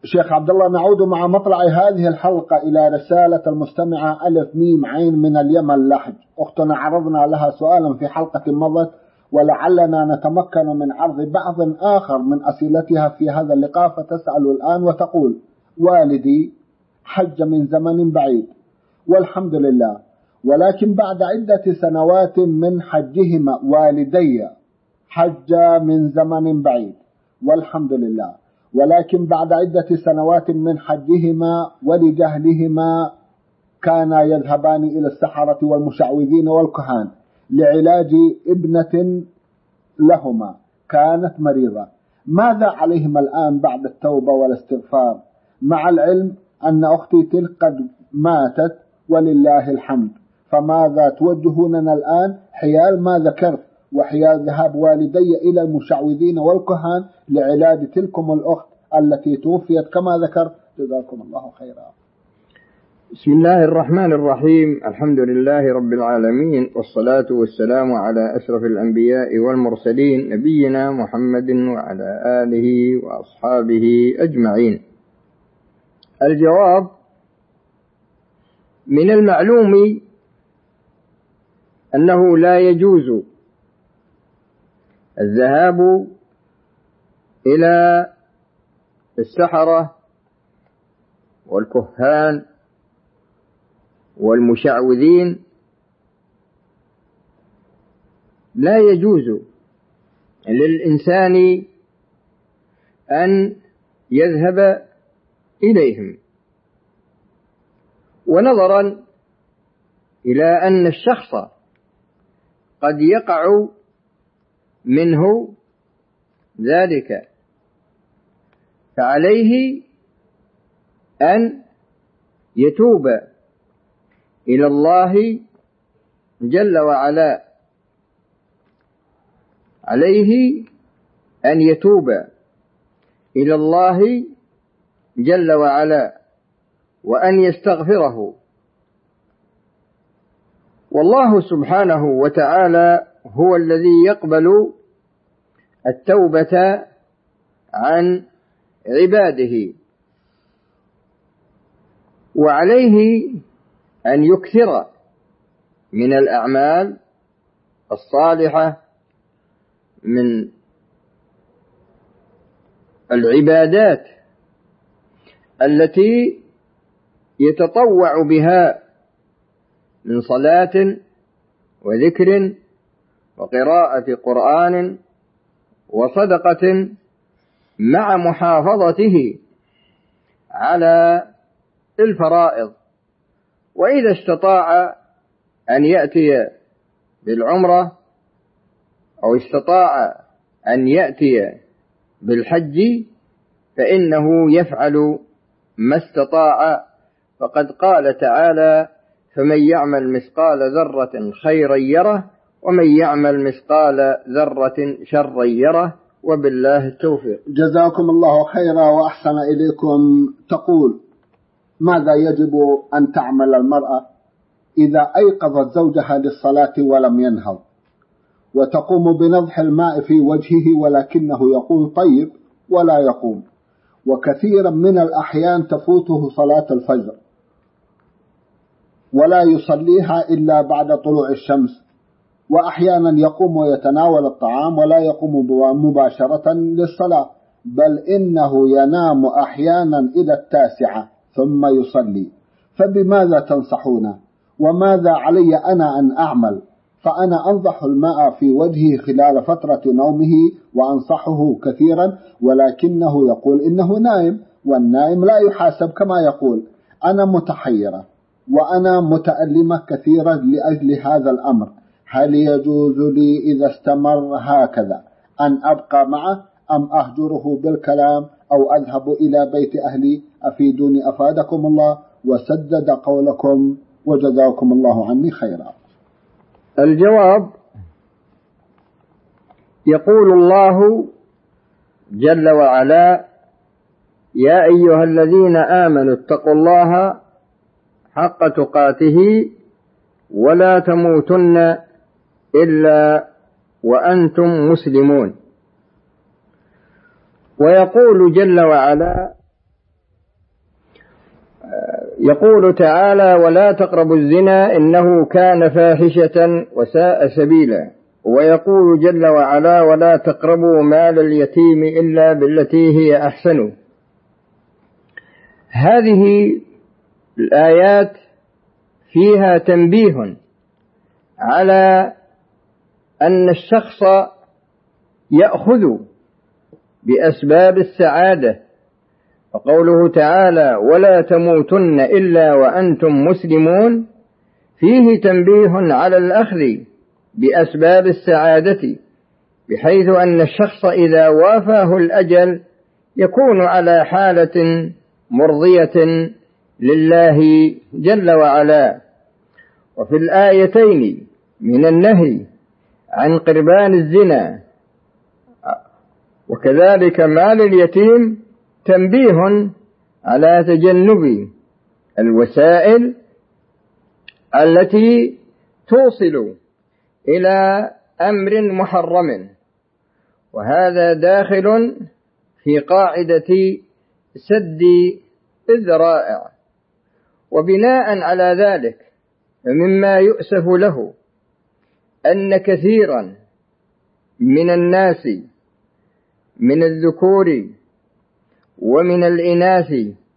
شيخ عبد الله، نعود مع مطلع هذه الحلقة إلى رسالة المستمعة ألف ميم عين من اليمن لحج. أختنا عرضنا لها سؤالا في حلقة مضت، ولعلنا نتمكن من عرض بعض آخر من أسئلتها في هذا اللقاء، فتسأل الآن وتقول: والدي حج من زمن بعيد والحمد لله، ولكن بعد عدة سنوات من حجهما، والدي حج من زمن بعيد والحمد لله، ولكن بعد عدة سنوات من حجهما ولجهلهما كانا يذهبان إلى السحرة والمشعوذين والكهان لعلاج ابنة لهما كانت مريضة. ماذا عليهما الآن بعد التوبة والاستغفار، مع العلم أن أختي تلك قد ماتت ولله الحمد؟ فماذا توجهوننا الآن حيال ما ذكرت وحيال ذهاب والدي إلى المشعوذين والكهان لعلاج تلكم الأخت التي توفيت كما ذكرت؟ جزاكم الله خيرا. بسم الله الرحمن الرحيم. الحمد لله رب العالمين، والصلاة والسلام على أشرف الأنبياء والمرسلين، نبينا محمد وعلى آله وأصحابه أجمعين. الجواب: من المعلوم أنه لا يجوز الذهاب إلى السحرة والكهان والمشعوذين، لا يجوز للإنسان أن يذهب إليهم، ونظرا إلى أن الشخص قد يقع منه ذلك، فعليه أن يتوب إلى الله جل وعلا، عليه أن يتوب إلى الله جل وعلا وأن يستغفره. والله سبحانه وتعالى هو الذي يقبل التوبة عن عباده، وعليه أن يكثر من الأعمال الصالحة، من العبادات التي يتطوع بها من صلاة وذكر وقراءة قرآن وصدقة، مع محافظته على الفرائض. وإذا استطاع أن يأتي بالعمرة أو استطاع أن يأتي بالحج فإنه يفعل ما استطاع، فقد قال تعالى: فمن يعمل مثقال ذرة خيرا يره ومن يعمل مثقال ذرة شرا يره، وبالله التوفيق. جزاكم الله خيرا وأحسن إليكم. تقول: ماذا يجب أن تعمل المرأة إذا أيقظت زوجها للصلاة ولم ينهض، وتقوم بنضح الماء في وجهه ولكنه يقول طيب ولا يقوم، وكثيرا من الأحيان تفوته صلاة الفجر ولا يصليها إلا بعد طلوع الشمس، وأحيانا يقوم ويتناول الطعام ولا يقوم مباشرة للصلاة، بل إنه ينام أحيانا إلى 9 ثم يصلي، فبماذا تنصحون؟ وماذا علي أنا أن أعمل؟ فأنا أنضح الماء في وجهه خلال فترة نومه وأنصحه كثيرا، ولكنه يقول إنه نائم، والنائم لا يحاسب كما يقول. أنا متحيرة وأنا متألمة كثيرا لأجل هذا الأمر. هل يجوز لي إذا استمر هكذا أن أبقى معه أم أهجره بالكلام أو أذهب إلى بيت أهلي؟ أفيدوني أفادكم الله وسدد قولكم، وجزاكم الله عني خيرا. الجواب: يقول الله جل وعلا: يا أيها الذين آمنوا اتقوا الله حق تقاته ولا تموتن إلا وأنتم مسلمون. ويقول جل وعلا: يقول تعالى: ولا تقربوا الزنا إنه كان فاحشة وساء سبيلا. ويقول جل وعلا: ولا تقربوا مال اليتيم إلا بالتي هي أحسن. هذه الآيات فيها تنبيه على أن الشخص يأخذ بأسباب السعادة، وقوله تعالى: ولا تموتن إلا وأنتم مسلمون، فيه تنبيه على الأخذ بأسباب السعادة، بحيث أن الشخص إذا وافاه الأجل يكون على حالة مرضية لله جل وعلا. وفي الآيتين من النهي عن قربان الزنا وكذلك مال اليتيم تنبيه على تجنب الوسائل التي توصل إلى أمر محرم، وهذا داخل في قاعدة سد الذرائع. وبناء على ذلك فمما يؤسف له أن كثيرا من الناس من الذكور ومن الإناث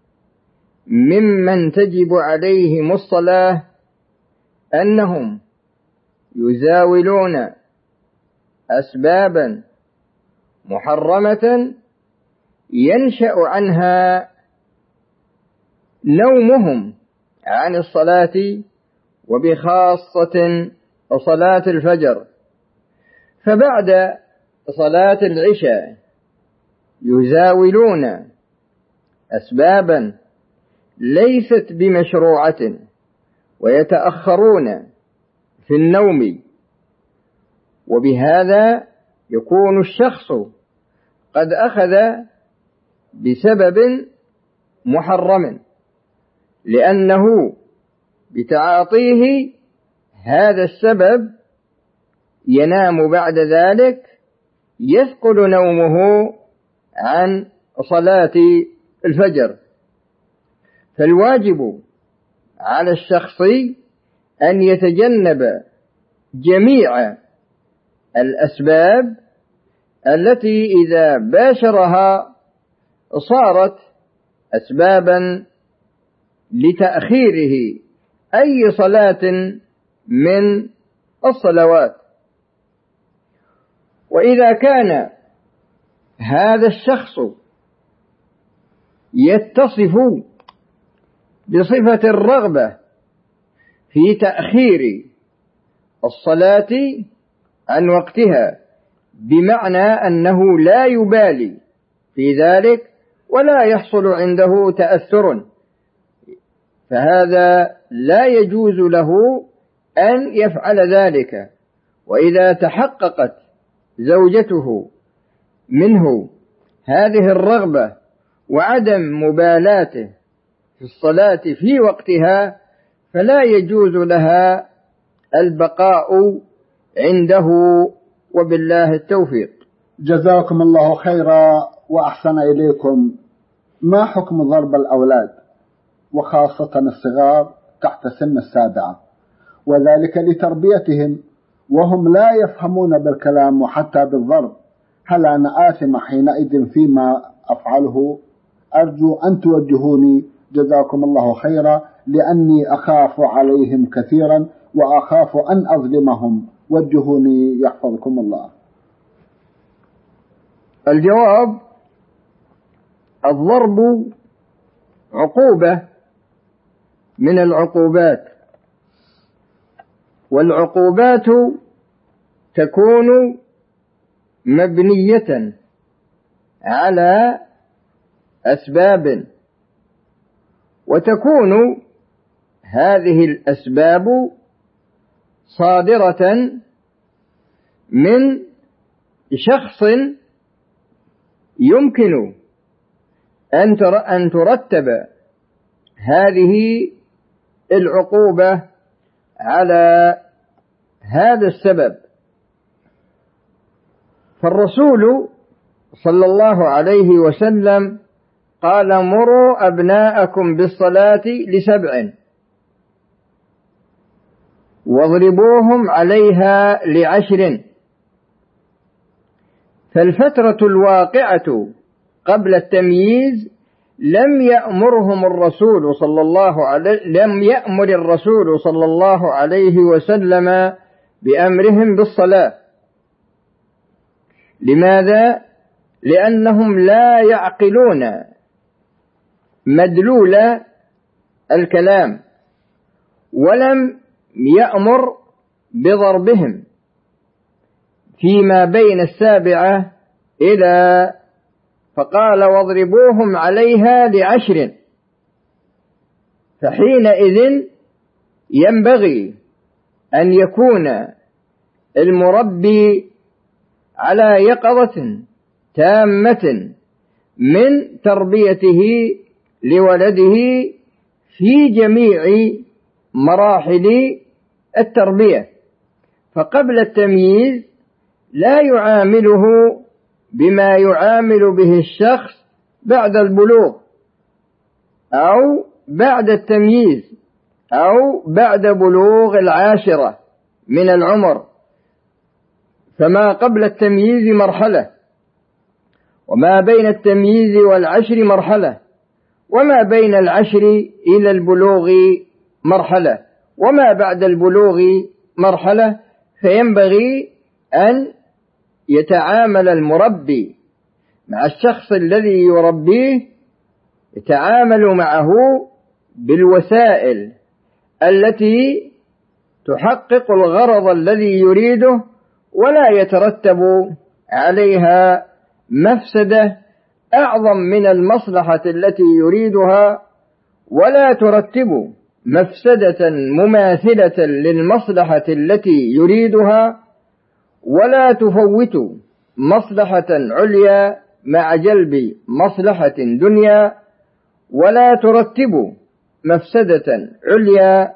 ممن تجب عليهم الصلاة أنهم يزاولون أسبابا محرمة ينشأ عنها نومهم عن الصلاة، وبخاصة صلاة الفجر، فبعد صلاة العشاء يزاولون أسبابا ليست بمشروعة ويتأخرون في النوم، وبهذا يكون الشخص قد أخذ بسبب محرم، لأنه بتعاطيه هذا السبب ينام بعد ذلك يثقل نومه عن صلاة الفجر. فالواجب على الشخص أن يتجنب جميع الأسباب التي إذا باشرها صارت أسبابا لتأخيره أي صلاة من الصلوات. وإذا كان هذا الشخص يتصف بصفة الرغبة في تأخير الصلاة عن وقتها، بمعنى أنه لا يبالي في ذلك ولا يحصل عنده تأثر، فهذا لا يجوز له أن يفعل ذلك. وإذا تحققت زوجته منه هذه الرغبة وعدم مبالاته في الصلاة في وقتها، فلا يجوز لها البقاء عنده، وبالله التوفيق. جزاكم الله خيرا وأحسن إليكم. ما حكم ضرب الأولاد وخاصة الصغار تحت سن 7، وذلك لتربيتهم وهم لا يفهمون بالكلام وحتى بالضرب؟ هل أنا آثم حينئذ فيما أفعله؟ أرجو أن توجهوني جزاكم الله خيرا، لأني أخاف عليهم كثيرا وأخاف أن أظلمهم. وجهوني يحفظكم الله. الجواب: الضرب عقوبة من العقوبات، والعقوبات تكون مبنية على أسباب، وتكون هذه الأسباب صادرة من شخص يمكن أن ترتب هذه العقوبة على هذا السبب. فالرسول صلى الله عليه وسلم قال مروا أبناءكم بالصلاة ل7 واضربوهم عليها ل10. فالفترة الواقعة قبل التمييز لم يأمر الرسول صلى الله عليه وسلم بأمرهم بالصلاة. لماذا؟ لأنهم لا يعقلون مدلول الكلام، ولم يأمر بضربهم فيما بين 7 إلى فقال واضربوهم عليها ل10. فحينئذ ينبغي أن يكون المربي على يقظة تامة من تربيته لولده في جميع مراحل التربية. فقبل التمييز لا يعامله بما يعامل به الشخص بعد البلوغ أو بعد التمييز أو بعد بلوغ 10 من العمر. فما قبل التمييز مرحلة، وما بين التمييز وال10 مرحلة، وما بين 10 إلى البلوغ مرحلة، وما بعد البلوغ مرحلة. فينبغي أن يتعامل المربي مع الشخص الذي يربيه، يتعامل معه بالوسائل التي تحقق الغرض الذي يريده، ولا يترتب عليها مفسدة أعظم من المصلحة التي يريدها، ولا ترتب مفسدة مماثلة للمصلحة التي يريدها، ولا تفوت مصلحة عليا مع جلب مصلحة دنيا، ولا ترتب مفسدة عليا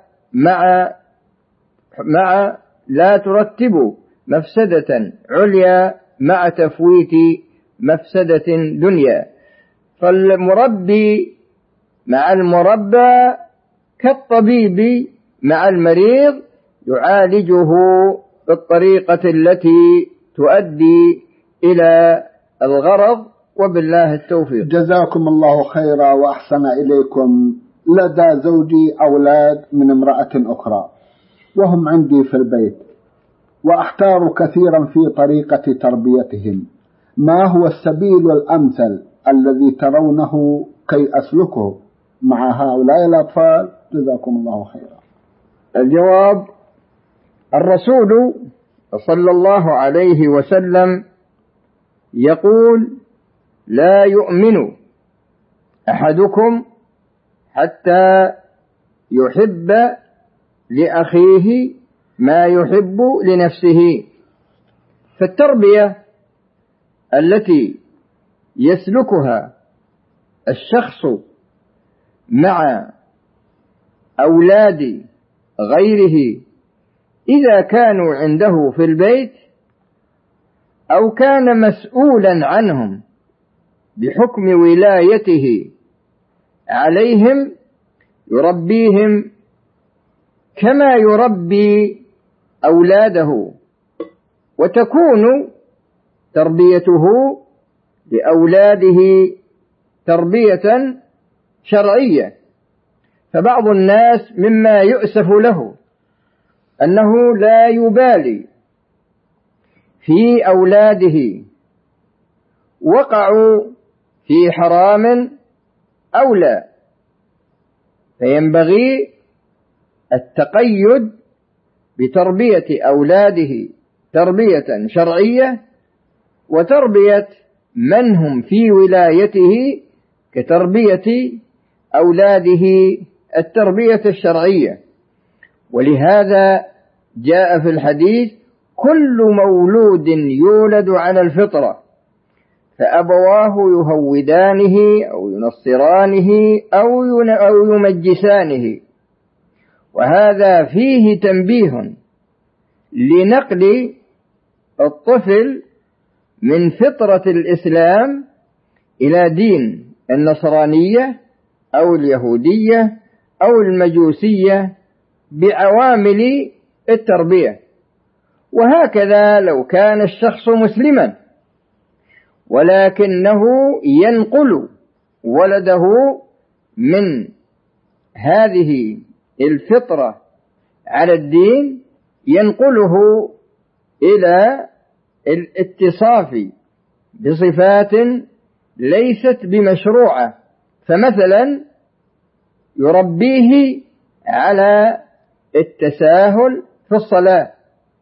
لا ترتب مفسدة عليا مع تفويت مفسدة دنيا. فالمربي مع المربى كالطبيب مع المريض، يعالجه بالطريقة التي تؤدي إلى الغرض، وبالله التوفيق. جزاكم الله خيرا وأحسن إليكم. لدى زوجي أولاد من امرأة أخرى وهم عندي في البيت، وأحتار كثيرا في طريقة تربيتهم. ما هو السبيل الأمثل الذي ترونه كي أسلكه مع هؤلاء الأطفال؟ جزاكم الله خيرا. الجواب: الرسول صلى الله عليه وسلم يقول: لا يؤمن أحدكم حتى يحب لأخيه ما يحب لنفسه. فالتربية التي يسلكها الشخص مع أولاد غيره إذا كانوا عنده في البيت أو كان مسؤولا عنهم بحكم ولايته عليهم، يربيهم كما يربي أولاده، وتكون تربيته لأولاده تربية شرعية. فبعض الناس مما يؤسف له أنه لا يبالي في أولاده وقعوا في حرام أو لا، فينبغي التقيد بتربية أولاده تربية شرعية، وتربية من هم في ولايته كتربية أولاده التربية الشرعية. ولهذا جاء في الحديث: كل مولود يولد على الفطرة فأبواه يهودانه أو ينصرانه أو يمجسانه. وهذا فيه تنبيه لنقل الطفل من فطرة الإسلام إلى دين النصرانية أو اليهودية أو المجوسية بعوامل التربية. وهكذا لو كان الشخص مسلما ولكنه ينقل ولده من هذه الفطرة على الدين، ينقله إلى الاتصاف بصفات ليست بمشروعة، فمثلا يربيه على التساهل في الصلاة،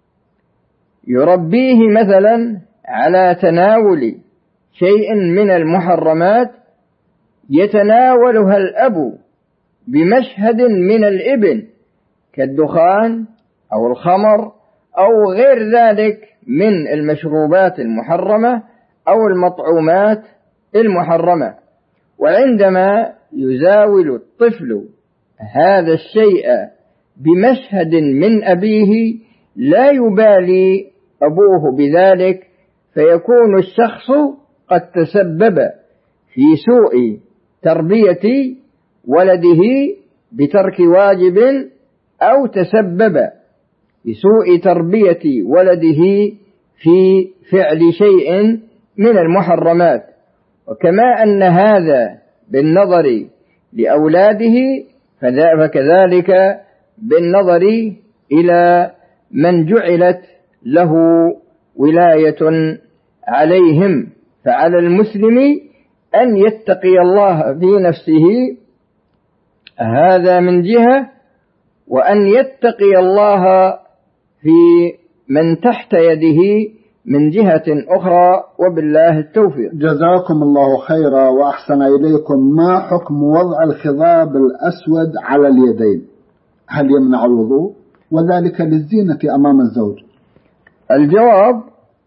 يربيه مثلا على تناول شيء من المحرمات يتناولها الأب بمشهد من الابن كالدخان أو الخمر أو غير ذلك من المشروبات المحرمة أو المطعومات المحرمة. وعندما يزاول الطفل هذا الشيء بمشهد من أبيه لا يبالي أبوه بذلك، فيكون الشخص قد تسبب في سوء تربية ولده بترك واجب، أو تسبب في سوء تربية ولده في فعل شيء من المحرمات. وكما أن هذا بالنظر لأولاده فكذلك بالنظر إلى من جعلت له ولاية عليهم. فعلى المسلم أن يتقي الله في نفسه، هذا من جهة، وأن يتقي الله في من تحت يده من جهة أخرى، وبالله التوفيق. جزاكم الله خيرا وأحسن إليكم. ما حكم وضع الخضاب الأسود على اليدين؟ هل يمنع الوضوء؟ وذلك للزينة أمام الزوج. الجواب: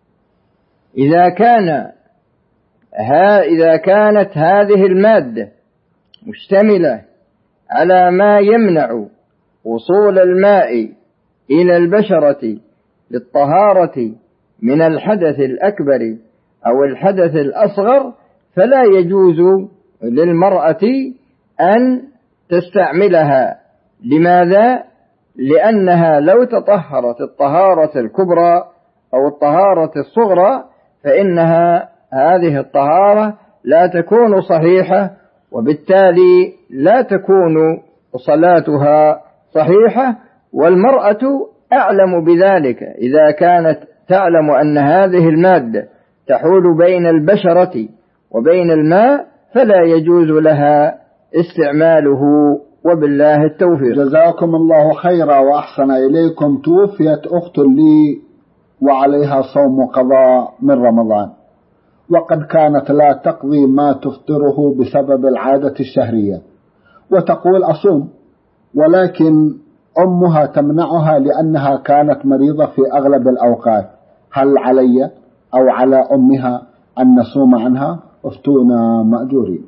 إذا كانت هذه المادة مشتملة على ما يمنع وصول الماء إلى البشرة للطهارة من الحدث الأكبر أو الحدث الأصغر، فلا يجوز للمرأة أن تستعملها. لماذا؟ لأنها لو تطهرت الطهارة الكبرى أو الطهارة الصغرى فإنها هذه الطهارة لا تكون صحيحة، وبالتالي لا تكون صلاتها صحيحة. والمرأة أعلم بذلك، إذا كانت تعلم أن هذه المادة تحول بين البشرة وبين الماء فلا يجوز لها استعماله، وبالله التوفيق. جزاكم الله خيرا وأحسن إليكم. توفيت أخت لي وعليها صوم قضاء من رمضان، وقد كانت لا تقضي ما تفطره بسبب العادة الشهرية، وتقول أصوم، ولكن أمها تمنعها لأنها كانت مريضة في أغلب الأوقات. هل علي أو على أمها أن نصوم عنها؟ افتونا مأجورين.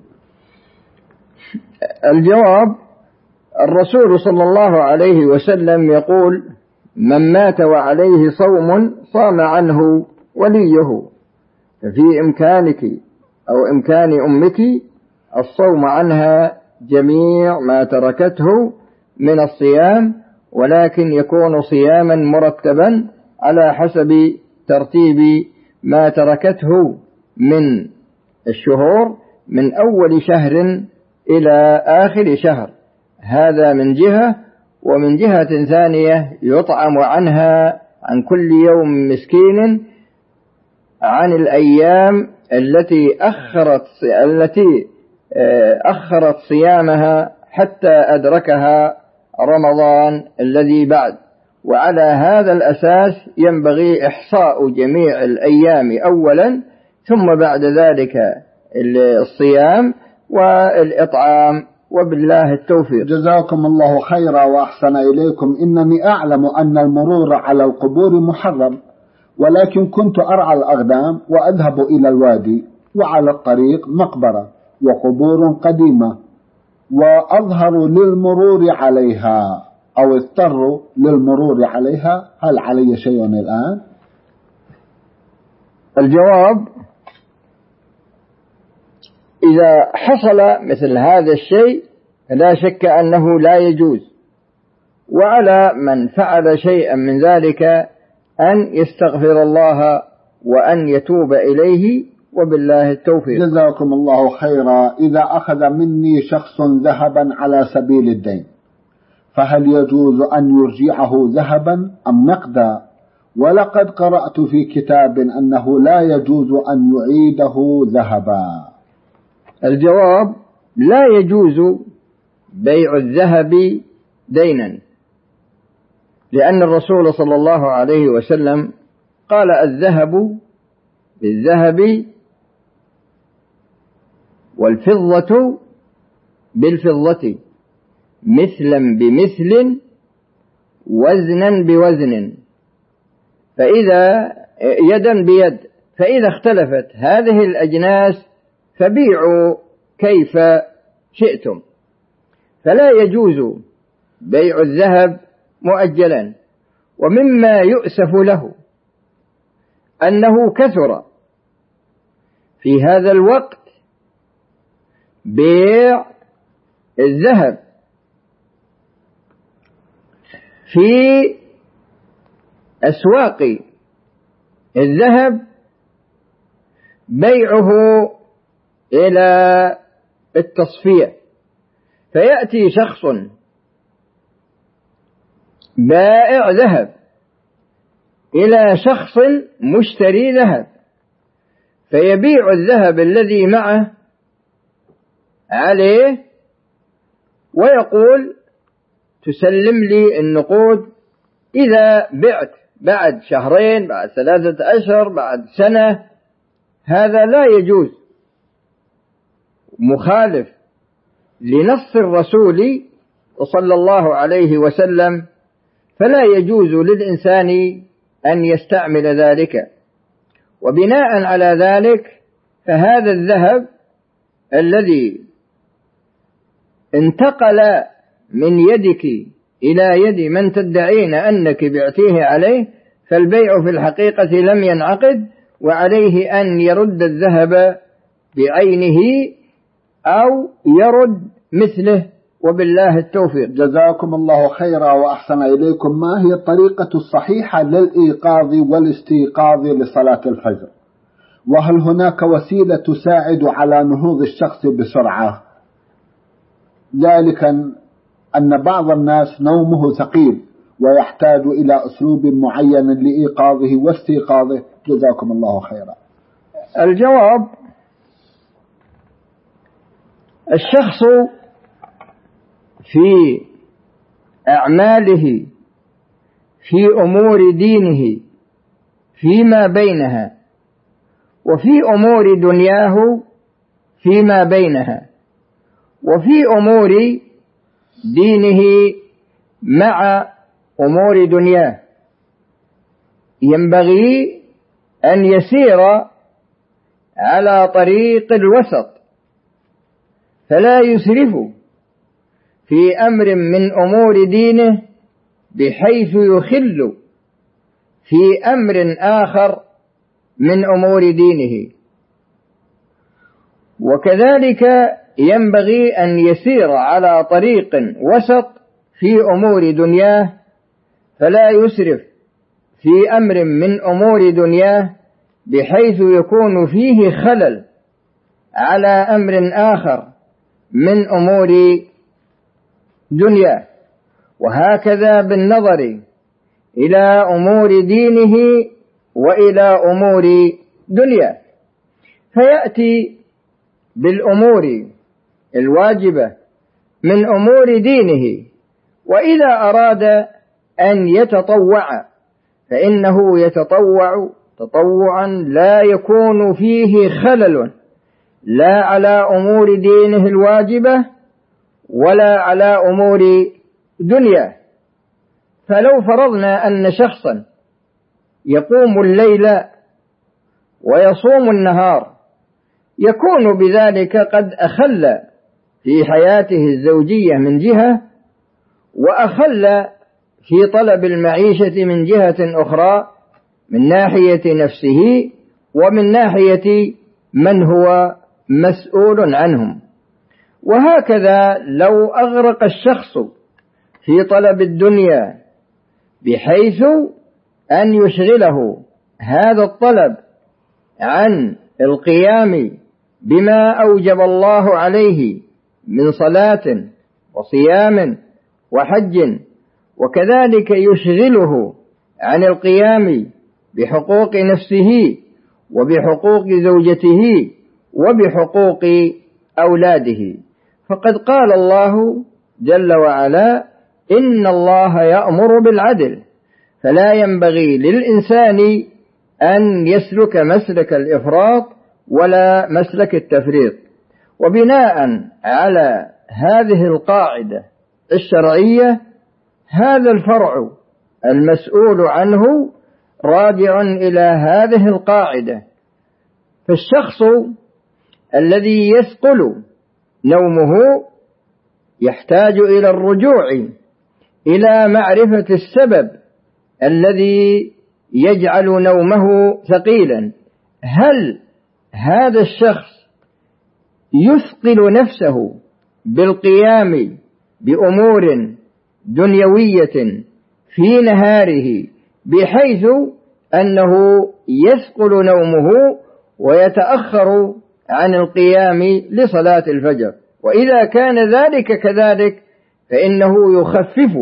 الجواب: الرسول صلى الله عليه وسلم يقول: من مات وعليه صوم صام عنه وليه، ففي إمكانك أو إمكان أمك الصوم عنها جميع ما تركته من الصيام، ولكن يكون صياما مرتبا على حسب ترتيب ما تركته من الشهور من أول شهر إلى آخر شهر. هذا من جهة. ومن جهة ثانية يطعم عنها عن كل يوم مسكين عن الأيام التي أخرت صيامها حتى أدركها رمضان الذي بعد. وعلى هذا الأساس ينبغي إحصاء جميع الأيام أولا، ثم بعد ذلك الصيام والإطعام، وبالله التوفيق. جزاكم الله خيرا وأحسن إليكم. إنني أعلم أن المرور على القبور محرم، ولكن كنت أرعى الأغنام وأذهب إلى الوادي، وعلى الطريق مقبرة وقبور قديمة، وأظهر للمرور عليها أو اضطر للمرور عليها. هل علي شيء الآن؟ الجواب: إذا حصل مثل هذا الشيء لا شك أنه لا يجوز، وعلى من فعل شيئا من ذلك أن يستغفر الله وأن يتوب إليه، وبالله التوفيق. جزاكم الله خيرا. إذا أخذ مني شخص ذهبا على سبيل الدين، فهل يجوز أن يرجعه ذهبا أم نقدا؟ ولقد قرأت في كتاب أنه لا يجوز أن يعيده ذهبا. الجواب: لا يجوز بيع الذهب دينا، لأن الرسول صلى الله عليه وسلم قال: الذهب بالذهب والفضة بالفضة مثلا بمثل وزنا بوزن، فإذا يدا بيد، فإذا اختلفت هذه الأجناس فبيعوا كيف شئتم. فلا يجوز بيع الذهب مؤجلا. ومما يؤسف له أنه كثر في هذا الوقت بيع الذهب في أسواق الذهب، بيعه إلى التصفية، فيأتي شخص بائع ذهب إلى شخص مشتري ذهب، فيبيع الذهب الذي معه عليه ويقول: تسلم لي النقود إذا بعت بعد شهرين، بعد 3 أشهر، بعد سنة. هذا لا يجوز، مخالف لنص الرسول صلى الله عليه وسلم، فلا يجوز للإنسان أن يستعمل ذلك. وبناء على ذلك فهذا الذهب الذي انتقل من يدك إلى يد من تدعين أنك بعتيه عليه، فالبيع في الحقيقة لم ينعقد، وعليه أن يرد الذهب بعينه أو يرد مثله، وبالله التوفيق. جزاكم الله خيرا وأحسن إليكم. ما هي الطريقة الصحيحة للإيقاظ والاستيقاظ لصلاة الفجر؟ وهل هناك وسيلة تساعد على نهوض الشخص بسرعة؟ ذلك أن بعض الناس نومه ثقيل ويحتاج إلى أسلوب معين لإيقاظه واستيقاظه. جزاكم الله خيرا. الجواب: الشخص في أعماله، في أمور دينه فيما بينها، وفي أمور دنياه فيما بينها، وفي أمور دينه مع أمور دنياه، ينبغي أن يسير على طريق الوسط، فلا يسرف في أمر من أمور دينه بحيث يخل في أمر آخر من أمور دينه. وكذلك ينبغي أن يسير على طريق وسط في أمور دنياه، فلا يسرف في أمر من أمور دنياه بحيث يكون فيه خلل على أمر آخر من أمور دنياه. وهكذا بالنظر إلى أمور دينه وإلى أمور دنياه، فيأتي بالأمور الواجبة من أمور دينه، وإذا أراد أن يتطوع فإنه يتطوع تطوعا لا يكون فيه خلل لا على أمور دينه الواجبة ولا على أمور دنياه. فلو فرضنا أن شخصا يقوم الليل ويصوم النهار، يكون بذلك قد أخل في حياته الزوجية من جهة، وأخل في طلب المعيشة من جهة أخرى، من ناحية نفسه ومن ناحية من هو مسؤول عنهم. وهكذا لو أغرق الشخص في طلب الدنيا بحيث أن يشغله هذا الطلب عن القيام بما أوجب الله عليه من صلاة وصيام وحج، وكذلك يشغله عن القيام بحقوق نفسه وبحقوق زوجته وبحقوق أولاده، فقد قال الله جل وعلا: إن الله يأمر بالعدل، فلا ينبغي للإنسان أن يسلك مسلك الإفراط ولا مسلك التفريط. وبناء على هذه القاعدة الشرعية، هذا الفرع المسؤول عنه راجع إلى هذه القاعدة. فالشخص الذي يثقل نومه يحتاج إلى الرجوع إلى معرفة السبب الذي يجعل نومه ثقيلا. هل هذا الشخص يثقل نفسه بالقيام بأمور دنيوية في نهاره بحيث أنه يثقل نومه ويتأخر عن القيام لصلاة الفجر؟ وإذا كان ذلك كذلك فإنه يخفف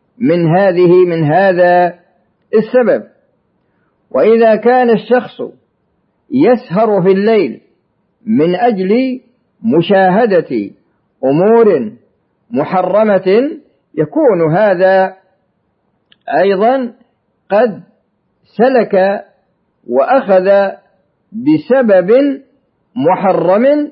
من هذا السبب. وإذا كان الشخص يسهر في الليل من أجل مشاهدة أمور محرمة، يكون هذا أيضا قد سلك وأخذ بسبب محرم،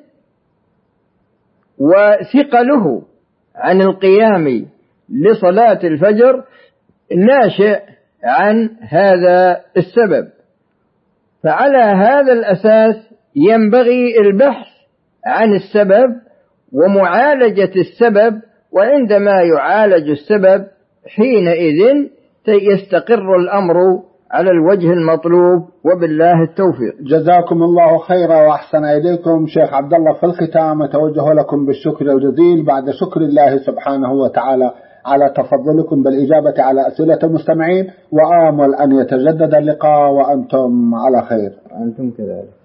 وثقله عن القيام لصلاة الفجر ناشئ عن هذا السبب. فعلى هذا الأساس ينبغي البحث عن السبب ومعالجة السبب، وعندما يعالج السبب حينئذ يستقر الأمر على الوجه المطلوب، وبالله التوفيق. جزاكم الله خيرا وأحسن إليكم شيخ عبد الله. في الختام أتوجه لكم بالشكر الجزيل بعد شكر الله سبحانه وتعالى على تفضلكم بالإجابة على أسئلة المستمعين، وآمل أن يتجدد اللقاء وأنتم على خير. أنتم كذلك.